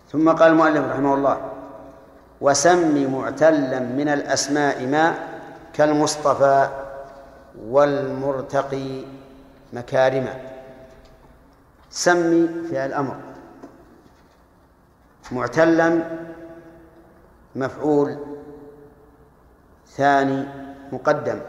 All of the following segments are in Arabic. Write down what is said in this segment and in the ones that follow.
ثم قال المؤلف رحمه الله: وسم معتلا من الأسماء ما كالمصطفى والمرتقي مكارما. سمي فعل الأمر، معتلا مفعول ثاني مقدم،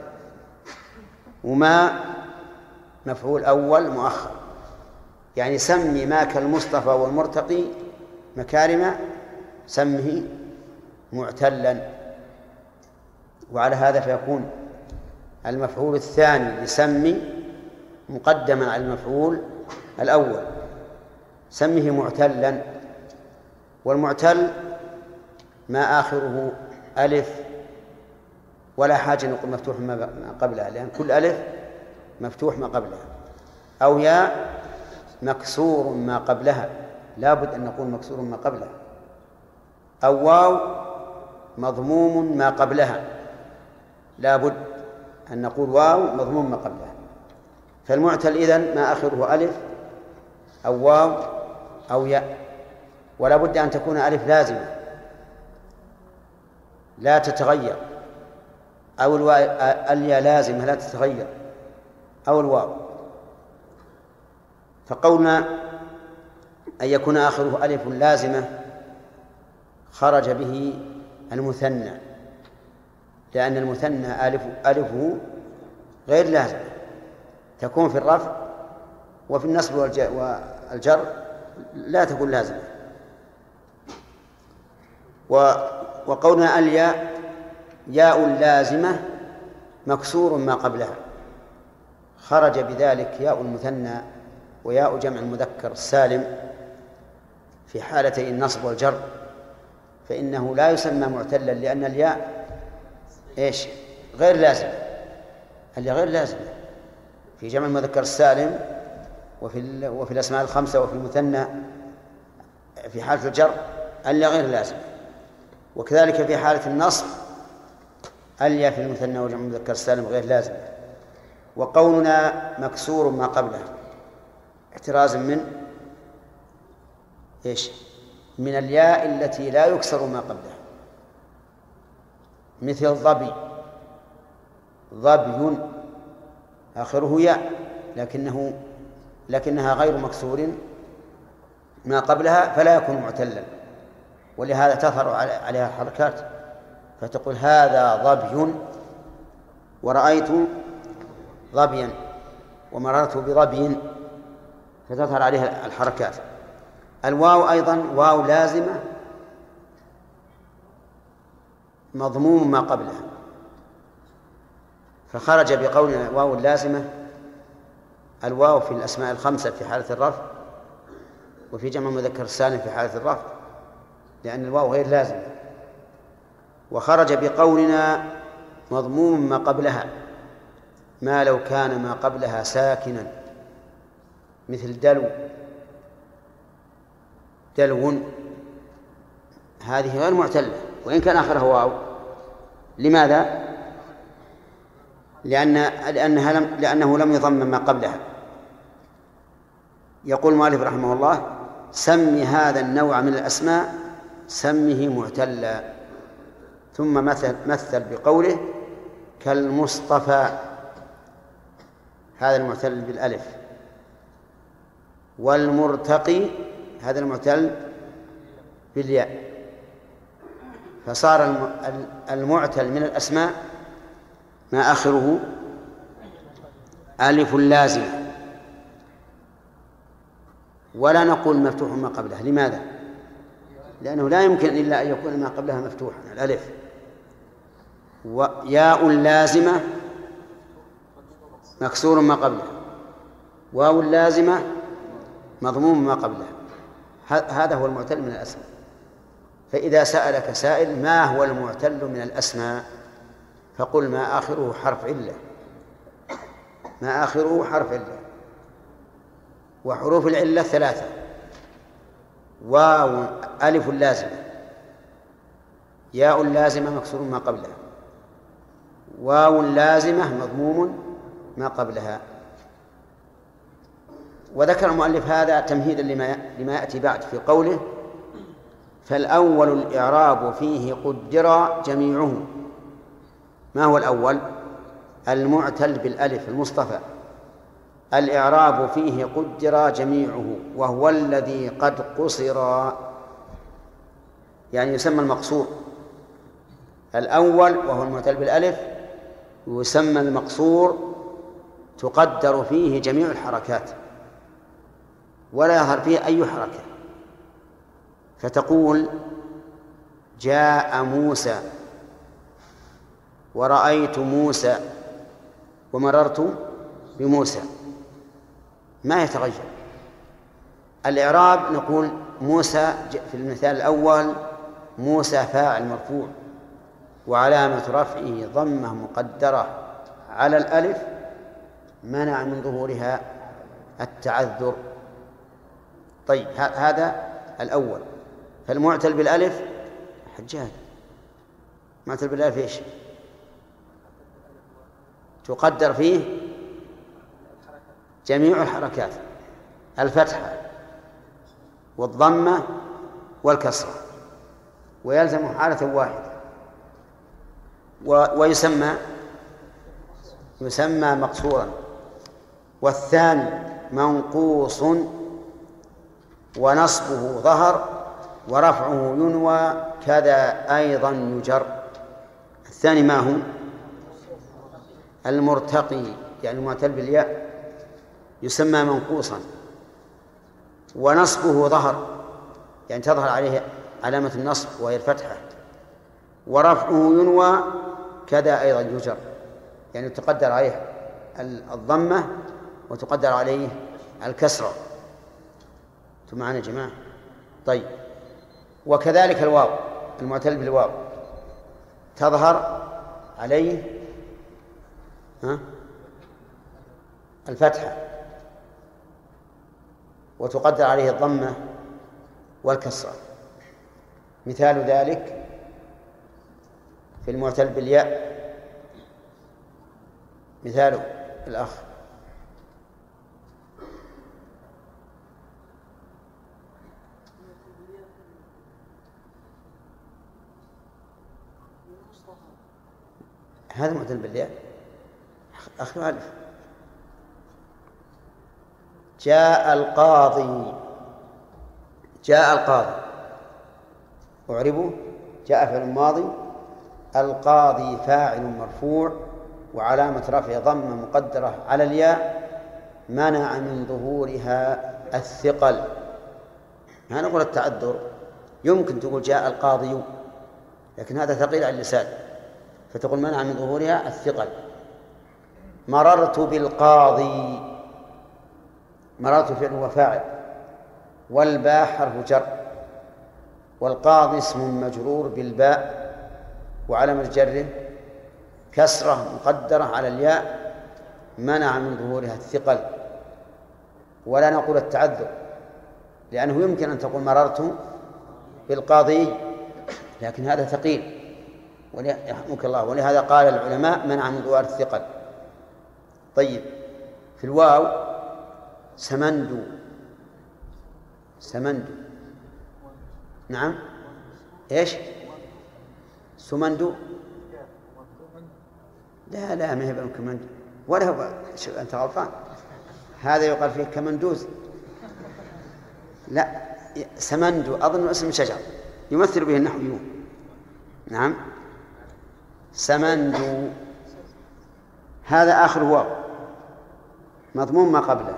وما مفعول أول مؤخر. يعني سمي ما كالمصطفى والمرتقي مكارم، سمه معتلا. وعلى هذا فيكون المفعول الثاني لسمي مقدما على المفعول الأول، سمه معتلا. والمعتل ما آخره ألف، ولا حاجة نقول مفتوح ما قبلها، لأن كل ألف مفتوح ما قبلها، أو ياء مكسور ما قبلها، لا بد أن نقول مكسور ما قبلها، أو واو مضموم ما قبلها، لا بد أن نقول واو مضموم ما قبلها. فالمعتل إذن ما آخره ألف أو واو أو ياء، ولا بد أن تكون ألف لازمة لا تتغير، أو الياء لازمة لا تتغير، أو الواو. فقولنا أن يكون آخره ألف لازمة خرج به المثنى، لأن المثنى ألفه غير لازمة، تكون في الرفع وفي النصب والجر لا تكون لازمة. وقولنا الياء ياء لازمة مكسور ما قبلها، خرج بذلك ياء المثنى وياء جمع المذكر السالم في حالتي النصب والجر، فإنه لا يسمى معتلا، لأن الياء إيش؟ غير لازمة. الياء غير لازمة في جمع المذكر السالم وفي الأسماء الخمسة وفي المثنى في حالة الجر الياء غير لازمة، وكذلك في حالة النصب الياء في المثنى وجمع المذكر السالم غير لازمة. وقولنا مكسور ما قبله احترازا من إيش؟ من الياء التي لا يكسر ما قبلها، مثل ظبي، ظبي آخره ياء لكنها غير مكسور ما قبلها فلا يكون معتلا، ولهذا تظهر عليها حركات، فتقول هذا ظبي، ورأيت ظبيا، ومررت بظبي، فتظهر عليها الحركات. الواو أيضا واو لازمة مضموم ما قبلها، فخرج بقولنا واو لازمة. الواو في الأسماء الخمسة في حالة الرفع، وفي جمع المذكر السالم في حالة الرفع، لأن الواو غير لازمة. وخرج بقولنا مضموم ما قبلها، ما لو كان ما قبلها ساكنا، مثل دلو، هذه غير معتلة وإن كان آخرها واو. لماذا؟ لأنه لم يضمن ما قبلها. يقول المؤلف رحمه الله: سم هذا النوع من الأسماء سمه معتلا. ثم مثل بقوله كالمصطفى، هذا المعتل بالألف، والمرتقي هذا المعتل بالياء، فصار المعتل من الأسماء ما آخره ألف لازمة، ولا نقول مفتوح ما قبله. لماذا؟ لأنه لا يمكن إلا أن يكون ما قبلها مفتوحا، الألف. وياء لازمة مكسور ما قبلها، واو لازمة مضموم ما قبلها، هذا هو المعتل من الأسماء. فإذا سألك سائل ما هو المعتل من الأسماء، فقل ما آخره حرف علة، ما آخره حرف علة. وحروف العلة ثلاثة: واو ألف لازمة، ياء لازمة مكسور ما قبلها، واو لازمة مضموم ما قبلها. وذكر المؤلف هذا تمهيدا لما يأتي بعد في قوله فالأول الإعراب فيه قدر جميعه. ما هو الأول؟ المعتل بالألف المصطفى، الإعراب فيه قدر جميعه، وهو الذي قد قصر، يعني يسمى المقصور. الأول وهو المعتل بالألف يسمى المقصور، تقدر فيه جميع الحركات ولا يظهر فيه أي حركة، فتقول جاء موسى ورأيت موسى ومررت بموسى، ما يتغير. الإعراب نقول موسى في المثال الأول موسى فاعل مرفوع وعلامة رفعه ضمة مقدرة على الألف منع من ظهورها التعذر. طيب هذا الأول. فالمعتل بالألف حجاج، معتل بالألف إيش؟ تقدر فيه جميع الحركات، الفتحة والضمة والكسرة، ويلزم حالة واحدة، ويسمى مقصورا. والثاني منقوص ونصبه ظهر ورفعه ينوى كذا أيضا يجر. الثاني ما هو؟ المرتقي، يعني المعتل بالياء يسمى منقوصا، ونصبه ظهر يعني تظهر عليه علامة النصب وهي الفتحة، ورفعه ينوى كذا أيضا يجر، يعني تقدر عليه الضمة وتقدر عليه الكسرة. أنتم معنا يا جماعة؟ طيب، وكذلك الواو المعتل بالواو تظهر عليه الفتحة وتقدر عليه الضمة والكسرة. مثال ذلك في المعتل بالياء مثال الأخ هذا معتل بالياء أخي ألف. جاء القاضي، جاء القاضي أعربه جاء فعل ماضي، القاضي فاعل مرفوع وعلامة رفع ضمة مقدرة على الياء منع من ظهورها الثقل. ما نقول التعذر، يمكن تقول جاء القاضي لكن هذا ثقيل على اللسان، فتقول منع من ظهورها الثقل. مررت بالقاضي، مررت فعل وفاعل، والباء حرف جر، والقاضي اسم مجرور بالباء وعلامة جره كسرة مقدرة على الياء منع من ظهورها الثقل. ولا نقول التعذر، لأنه يمكن أن تقول مررت بالقاضي لكن هذا ثقيل يرحمك الله، ولهذا قال العلماء منع من ظهور الثقل. طيب، في الواو سمندو، سمندو، نعم ايش؟ سمندو، لا ما هي كمندو ولا هو، أنت غلطان، هذا يقال فيه كمندوز، لا سمندو أظن اسم شجر يمثل به النحويون. نعم سمندو، هذا آخر واو مضمون ما قبله،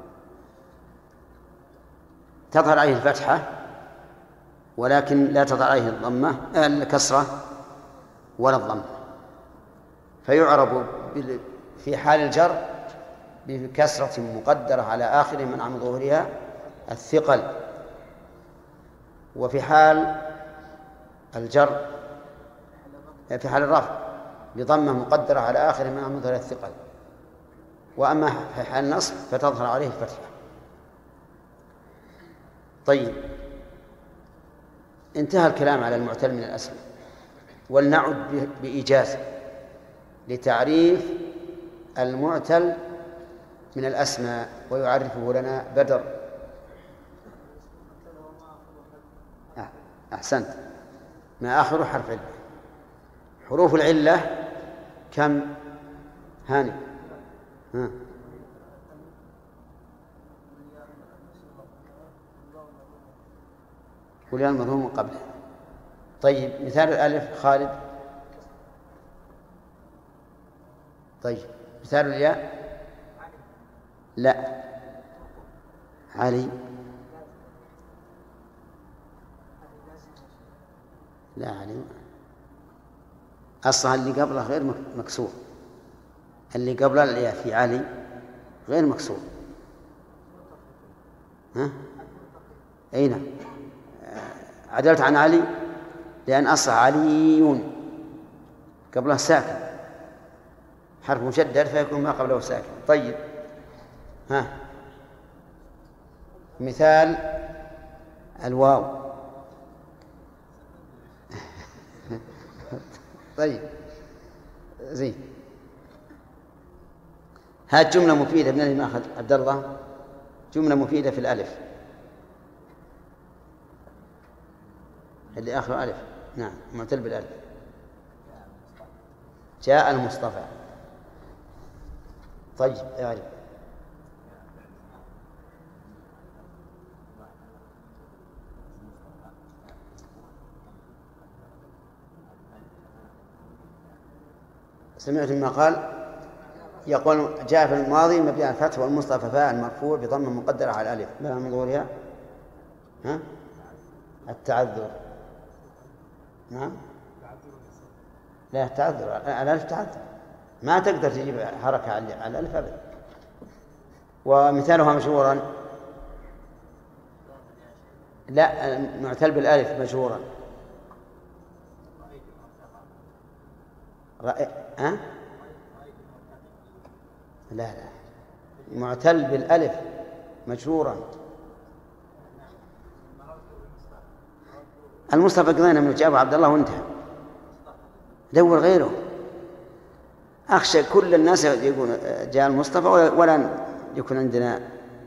تظهر عليه الفتحة ولكن لا تظهر عليه الضمة الكسرة ولا الضمة، فيعرب في حال الجر بكسرة مقدرة على آخره منع من ظهورها الثقل، وفي حال الجر في حال الرفع بضمة مقدرة على آخره منع من ظهورها الثقل، وأما في حال النصب فتظهر عليه الفتحة. طيب، انتهى الكلام على المعتل من الأسماء، ولنعد بإيجاز لتعريف المعتل من الأسماء، ويعرفه لنا بدر. أحسنت، ما آخره حرف علة. حروف العلة كم؟ هاني ها. والياء المضموم قبله. طيب مثال الألف خالد. طيب مثال الياء لا علي لا علي أصلا اللي قبله غير مكسور، اللي قبله الياء في علي غير مكسور. ها أين عدلت عن علي لأن أصل عليون قبله ساكن حرف مشدد فيكون ما قبله ساكن. طيب ها مثال الواو. طيب زين، هات جملة مفيدة من اللي أخذ عبد الله، جملة مفيدة في الألف اللي آخره ألف. نعم معتل بالألف. جاء المصطفى. طيب أعرف. سمعت ما قال يقول جاء في الماضي مبني على الفتح والمصطفى فاعل مرفوع بضم مقدرة على الألف ما من ظهورها ها التعذر. نعم لا التعذر، الألف تعذر ما تقدر تجيب حركة على الألف أبدا. ومثالها مشهورا لا معتل بالألف مشهورا. ها لا معتل بالألف مجرورا. المصطفى قضينا من جابه عبد الله وانتهى، دور غيره. أخشى كل الناس يقول جاء المصطفى ولا يكون عندنا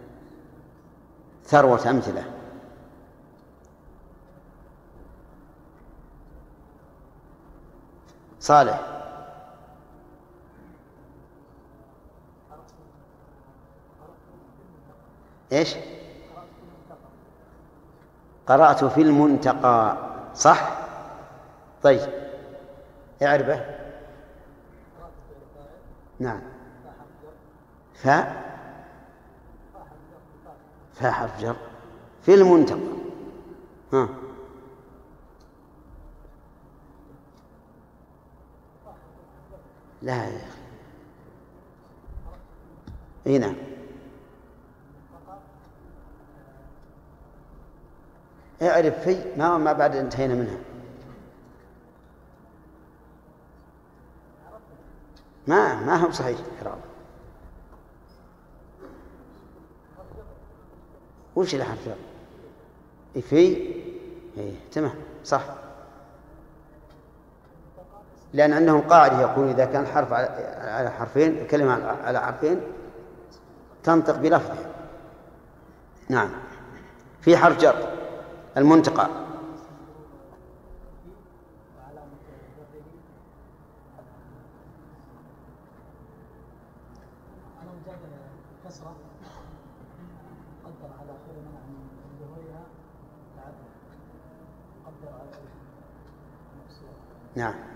ثروة أمثلة. صالح إيش؟ قرأت في المنتقى صح؟ طيب اعربه. نعم فاء حرف جر في المنتقى. ها لا يا أخي اي نعم اعرف في ما بعد انتهينا منها ما هو صحيح إعراب. وش اللي حرف جر؟ في إيه تمام صح، لأن عندهم قاعدة يقول إذا كان حرف على حرفين الكلمة على حرفين تنطق بلفظه. نعم في حرف جر المنتقى. نعم